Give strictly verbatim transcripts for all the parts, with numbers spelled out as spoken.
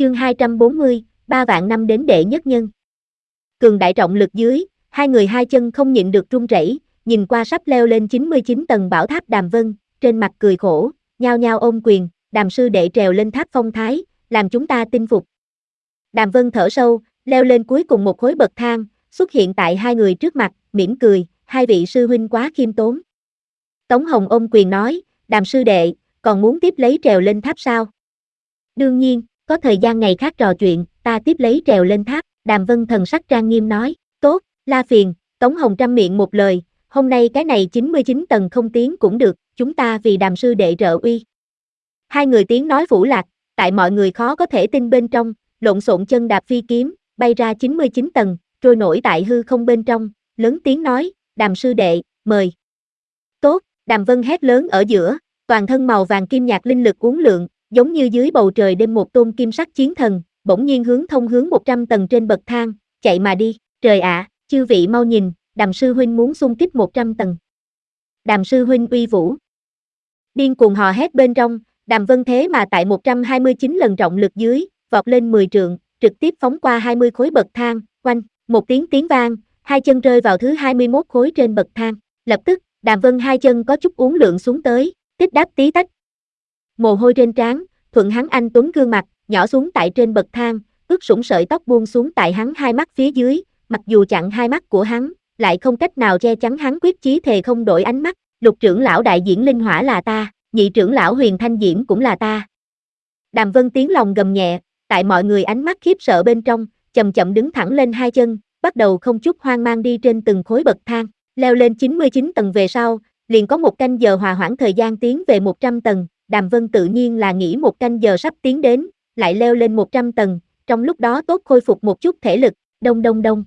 Chương hai trăm bốn mươi, ba vạn năm đến đệ nhất nhân. Cường đại trọng lực dưới, hai người hai chân không nhịn được run rẩy, nhìn qua sắp leo lên chín mươi chín tầng bảo tháp Đàm Vân, trên mặt cười khổ, nhao nhao ôm quyền, Đàm sư đệ trèo lên tháp phong thái, làm chúng ta tin phục. Đàm Vân thở sâu, leo lên cuối cùng một khối bậc thang, xuất hiện tại hai người trước mặt, mỉm cười, hai vị sư huynh quá khiêm tốn. Tống Hồng ôm quyền nói, Đàm sư đệ, còn muốn tiếp lấy trèo lên tháp sao? Đương nhiên, có thời gian ngày khác trò chuyện, ta tiếp lấy trèo lên tháp, Đàm Vân thần sắc trang nghiêm nói, tốt, La phiền, Tống Hồng trăm miệng một lời, hôm nay cái này chín mươi chín tầng không tiến cũng được, chúng ta vì Đàm sư đệ trợ uy. Hai người tiếng nói phủ lạc, tại mọi người khó có thể tin bên trong, lộn xộn chân đạp phi kiếm, bay ra chín mươi chín tầng, trôi nổi tại hư không bên trong, lớn tiếng nói, Đàm sư đệ, mời. Tốt, Đàm Vân hét lớn ở giữa, toàn thân màu vàng kim nhạt linh lực uốn lượn, giống như dưới bầu trời đêm một tôn kim sắc chiến thần, bỗng nhiên hướng thông hướng một trăm tầng trên bậc thang, chạy mà đi, trời ạ, chư vị mau nhìn, Đàm sư huynh muốn xung kích một trăm tầng. Đàm sư huynh uy vũ. Điên cuồng hò hét bên trong, Đàm Vân thế mà tại một trăm hai mươi chín lần trọng lực dưới, vọt lên mười trượng, trực tiếp phóng qua hai mươi khối bậc thang, oanh, một tiếng tiếng vang, hai chân rơi vào thứ hai mươi mốt khối trên bậc thang, lập tức, Đàm Vân hai chân có chút uốn lượn xuống tới, tích đáp tí tách. Mồ hôi trên trán, thuận hắn anh tuấn gương mặt, nhỏ xuống tại trên bậc thang, ướt sũng sợi tóc buông xuống tại hắn hai mắt phía dưới, mặc dù chặn hai mắt của hắn, lại không cách nào che chắn hắn quyết chí thề không đổi ánh mắt, Lục trưởng lão đại diễn linh hỏa là ta, nhị trưởng lão Huyền Thanh Diễm cũng là ta. Đàm Vân tiếng lòng gầm nhẹ, tại mọi người ánh mắt khiếp sợ bên trong, chậm chậm đứng thẳng lên hai chân, bắt đầu không chút hoang mang đi trên từng khối bậc thang, leo lên chín mươi chín tầng về sau, liền có một canh giờ hòa hoãn thời gian tiến về một trăm tầng, Đàm Vân tự nhiên là nghĩ một canh giờ sắp tiến đến, lại leo lên một trăm tầng, trong lúc đó tốt khôi phục một chút thể lực, đông đông đông.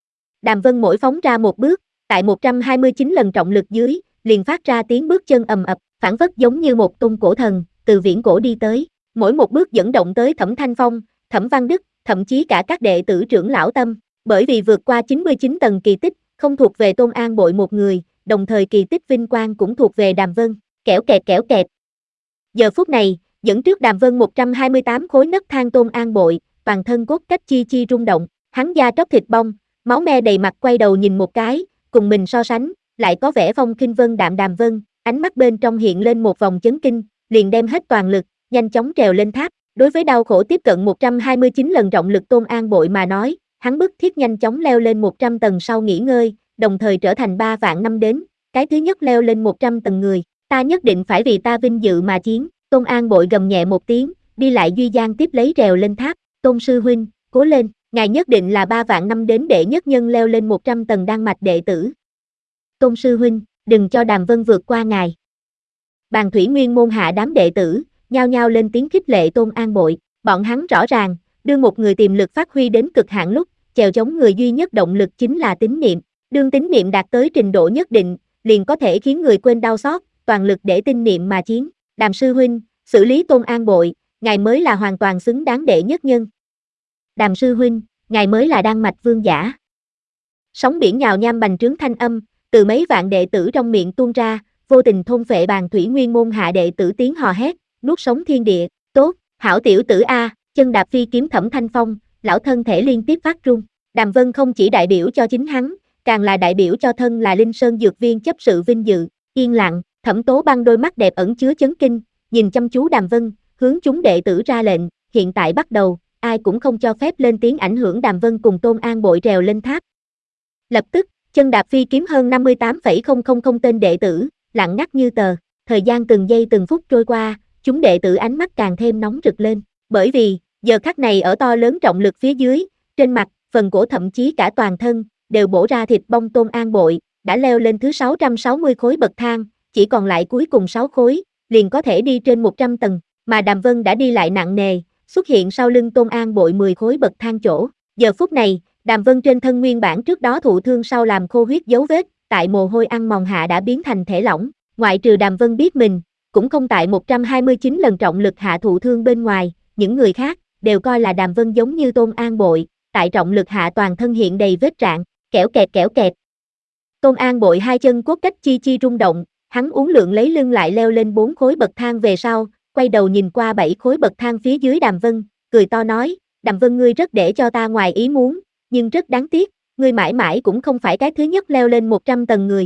Đàm Vân mỗi phóng ra một bước, tại một trăm hai mươi chín lần trọng lực dưới, liền phát ra tiếng bước chân ầm ập, phảng phất giống như một tôn cổ thần, từ viễn cổ đi tới, mỗi một bước dẫn động tới Thẩm Thanh Phong, Thẩm Văn Đức, thậm chí cả các đệ tử trưởng lão Tâm, bởi vì vượt qua chín mươi chín tầng kỳ tích, không thuộc về Tôn An Bội một người, đồng thời kỳ tích vinh quang cũng thuộc về Đàm Vân, kẻo kẹt kẻo kẹt. Giờ phút này, dẫn trước Đàm Vân một trăm hai mươi tám khối nấc thang Tôn An Bội, toàn thân cốt cách chi chi rung động, hắn da tróc thịt bong, máu me đầy mặt quay đầu nhìn một cái, cùng mình so sánh, lại có vẻ phong khinh vân đạm Đàm Vân, ánh mắt bên trong hiện lên một vòng chấn kinh, liền đem hết toàn lực, nhanh chóng trèo lên tháp. Đối với đau khổ tiếp cận một trăm hai mươi chín lần trọng lực Tôn An Bội mà nói, hắn bức thiết nhanh chóng leo lên một trăm tầng sau nghỉ ngơi, đồng thời trở thành ba vạn năm đến, cái thứ nhất leo lên một trăm tầng người, ta nhất định phải vì ta vinh dự mà chiến. Tôn An Bội gầm nhẹ một tiếng, đi lại Duy Giang tiếp lấy trèo lên tháp, Tôn sư huynh, cố lên, ngài nhất định là ba vạn năm đến đệ nhất nhân leo lên một trăm tầng đan mạch đệ tử. Tôn sư huynh, đừng cho Đàm Vân vượt qua ngài. Bàn Thủy Nguyên môn hạ đám đệ tử, nhao nhao lên tiếng khích lệ Tôn An Bội, bọn hắn rõ ràng, đưa một người tiềm lực phát huy đến cực hạn lúc, chèo chống người duy nhất động lực chính là tín niệm, đương tín niệm đạt tới trình độ nhất định, liền có thể khiến người quên đau xót, toàn lực để tín niệm mà chiến. Đàm sư huynh, xử lý Tôn An Bội, ngài mới là hoàn toàn xứng đáng đệ nhất nhân. Đàm sư huynh, ngài mới là đan mạch vương giả. Sóng biển nhào nham bành trướng thanh âm, từ mấy vạn đệ tử trong miệng tuôn ra, vô tình thôn phệ Bàn Thủy Nguyên môn hạ đệ tử tiếng hò hét, nuốt sống thiên địa, tốt, hảo tiểu tử a, chân đạp phi kiếm Thẩm Thanh Phong, lão thân thể liên tiếp phát run. Đàm Vân không chỉ đại biểu cho chính hắn, càng là đại biểu cho thân là Linh Sơn Dược Viên chấp sự vinh dự, yên lặng, Thẩm Tố Băng đôi mắt đẹp ẩn chứa chấn kinh, nhìn chăm chú Đàm Vân, hướng chúng đệ tử ra lệnh, hiện tại bắt đầu, ai cũng không cho phép lên tiếng ảnh hưởng Đàm Vân cùng Tôn An Bội trèo lên tháp. Lập tức, chân đạp phi kiếm hơn năm mươi tám phẩy không không không tên đệ tử, lặng ngắt như tờ, thời gian từng giây từng phút trôi qua, chúng đệ tử ánh mắt càng thêm nóng rực lên, bởi vì, giờ khắc này ở to lớn trọng lực phía dưới, trên mặt, phần cổ thậm chí cả toàn thân, đều bổ ra thịt bong Tôn An Bội, đã leo lên thứ sáu trăm sáu mươi khối bậc thang, chỉ còn lại cuối cùng sáu khối, liền có thể đi trên một trăm tầng, mà Đàm Vân đã đi lại nặng nề, xuất hiện sau lưng Tôn An Bội mười khối bậc thang chỗ. Giờ phút này, Đàm Vân trên thân nguyên bản trước đó thụ thương sau làm khô huyết dấu vết, tại mồ hôi ăn mòn hạ đã biến thành thể lỏng, ngoại trừ Đàm Vân biết mình, cũng không tại một trăm hai mươi chín lần trọng lực hạ thụ thương bên ngoài, những người khác, đều coi là Đàm Vân giống như Tôn An Bội, tại trọng lực hạ toàn thân hiện đầy vết rạn, kẻo kẹt kẻo kẹt. Tôn An Bội hai chân cốt cách chi chi rung động, hắn uốn lượn lấy lưng lại leo lên bốn khối bậc thang về sau, quay đầu nhìn qua bảy khối bậc thang phía dưới Đàm Vân, cười to nói, Đàm Vân ngươi rất để cho ta ngoài ý muốn, nhưng rất đáng tiếc, ngươi mãi mãi cũng không phải cái thứ nhất leo lên một trăm tầng người.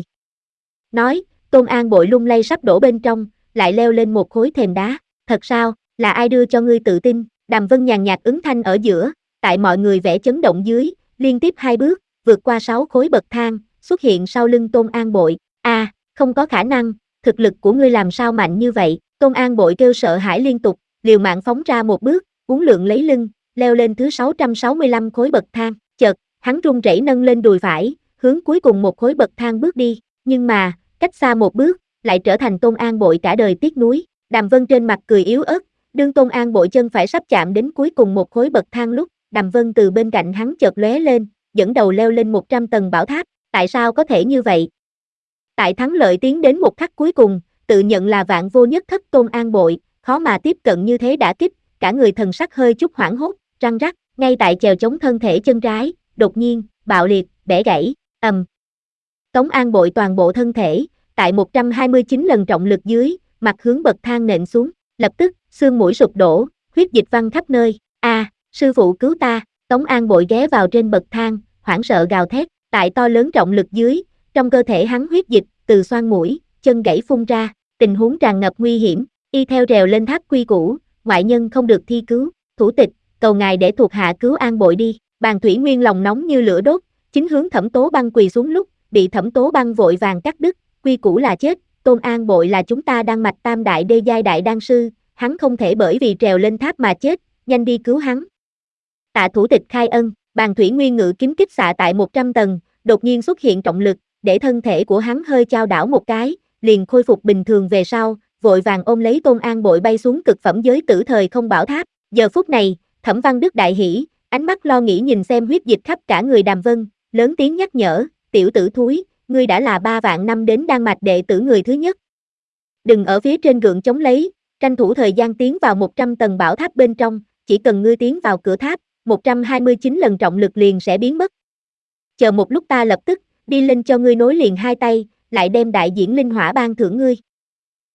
Nói, Tôn An Bội lung lay sắp đổ bên trong, lại leo lên một khối thềm đá, thật sao, là ai đưa cho ngươi tự tin, Đàm Vân nhàn nhạt ứng thanh ở giữa, tại mọi người vẻ chấn động dưới, liên tiếp hai bước, vượt qua sáu khối bậc thang, xuất hiện sau lưng Tôn An Bội, a, à, không có khả năng, thực lực của ngươi làm sao mạnh như vậy, Tôn An Bội kêu sợ hãi liên tục, liều mạng phóng ra một bước, uốn lượn lấy lưng, leo lên thứ sáu trăm sáu mươi lăm khối bậc thang, chợt, hắn run rẩy nâng lên đùi phải, hướng cuối cùng một khối bậc thang bước đi, nhưng mà, cách xa một bước, lại trở thành Tôn An Bội cả đời tiếc nuối, Đàm Vân trên mặt cười yếu ớt, đương Tôn An Bội chân phải sắp chạm đến cuối cùng một khối bậc thang lúc, Đàm Vân từ bên cạnh hắn chợt lóe lên, dẫn đầu leo lên một trăm tầng bảo tháp, tại sao có thể như vậy? Tại thắng lợi tiến đến một khắc cuối cùng, tự nhận là vạn vô nhất thất Tôn An Bội, khó mà tiếp cận như thế đã kích, cả người thần sắc hơi chút hoảng hốt, răng rắc, ngay tại chèo chống thân thể chân trái, đột nhiên, bạo liệt, bẻ gãy, ầm. Um. Tống An Bội toàn bộ thân thể, tại một trăm hai mươi chín lần trọng lực dưới, mặt hướng bậc thang nện xuống, lập tức, xương mũi sụp đổ, huyết dịch văng khắp nơi, a, à, sư phụ cứu ta, Tống An Bội ghé vào trên bậc thang, hoảng sợ gào thét, tại to lớn trọng lực dưới, trong cơ thể hắn huyết dịch, từ xoang mũi, chân gãy phun ra, tình huống tràn ngập nguy hiểm, y theo trèo lên tháp quy củ, ngoại nhân không được thi cứu, thủ tịch, cầu ngài để thuộc hạ cứu An Bội đi, Bàn Thủy Nguyên lòng nóng như lửa đốt, chính hướng Thẩm Tố Băng quỳ xuống lúc, bị Thẩm Tố Băng vội vàng cắt đứt, quy củ là chết, Tôn An Bội là chúng ta đan mạch tam đại đê giai đại đan sư, hắn không thể bởi vì trèo lên tháp mà chết, nhanh đi cứu hắn. Tạ thủ tịch khai ân, Bàn Thủy Nguyên ngự kiếm kích xạ tại một trăm tầng, đột nhiên xuất hiện trọng lực, để thân thể của hắn hơi chao đảo một cái, liền khôi phục bình thường về sau, vội vàng ôm lấy Tôn An Bội bay xuống cực phẩm giới tử thời không bảo tháp. Giờ phút này, Thẩm Văn Đức đại hỉ, ánh mắt lo nghĩ nhìn xem huyết dịch khắp cả người Đàm Vân, lớn tiếng nhắc nhở, tiểu tử thúi, ngươi đã là ba vạn năm đến đan mạch đệ tử người thứ nhất. Đừng ở phía trên gượng chống lấy, tranh thủ thời gian tiến vào một trăm tầng bảo tháp bên trong, chỉ cần ngươi tiến vào cửa tháp, một trăm hai mươi chín lần trọng lực liền sẽ biến mất. Chờ một lúc ta lập tức, đi lên cho ngươi nối liền hai tay, lại đem đại diễn linh hỏa ban thưởng ngươi.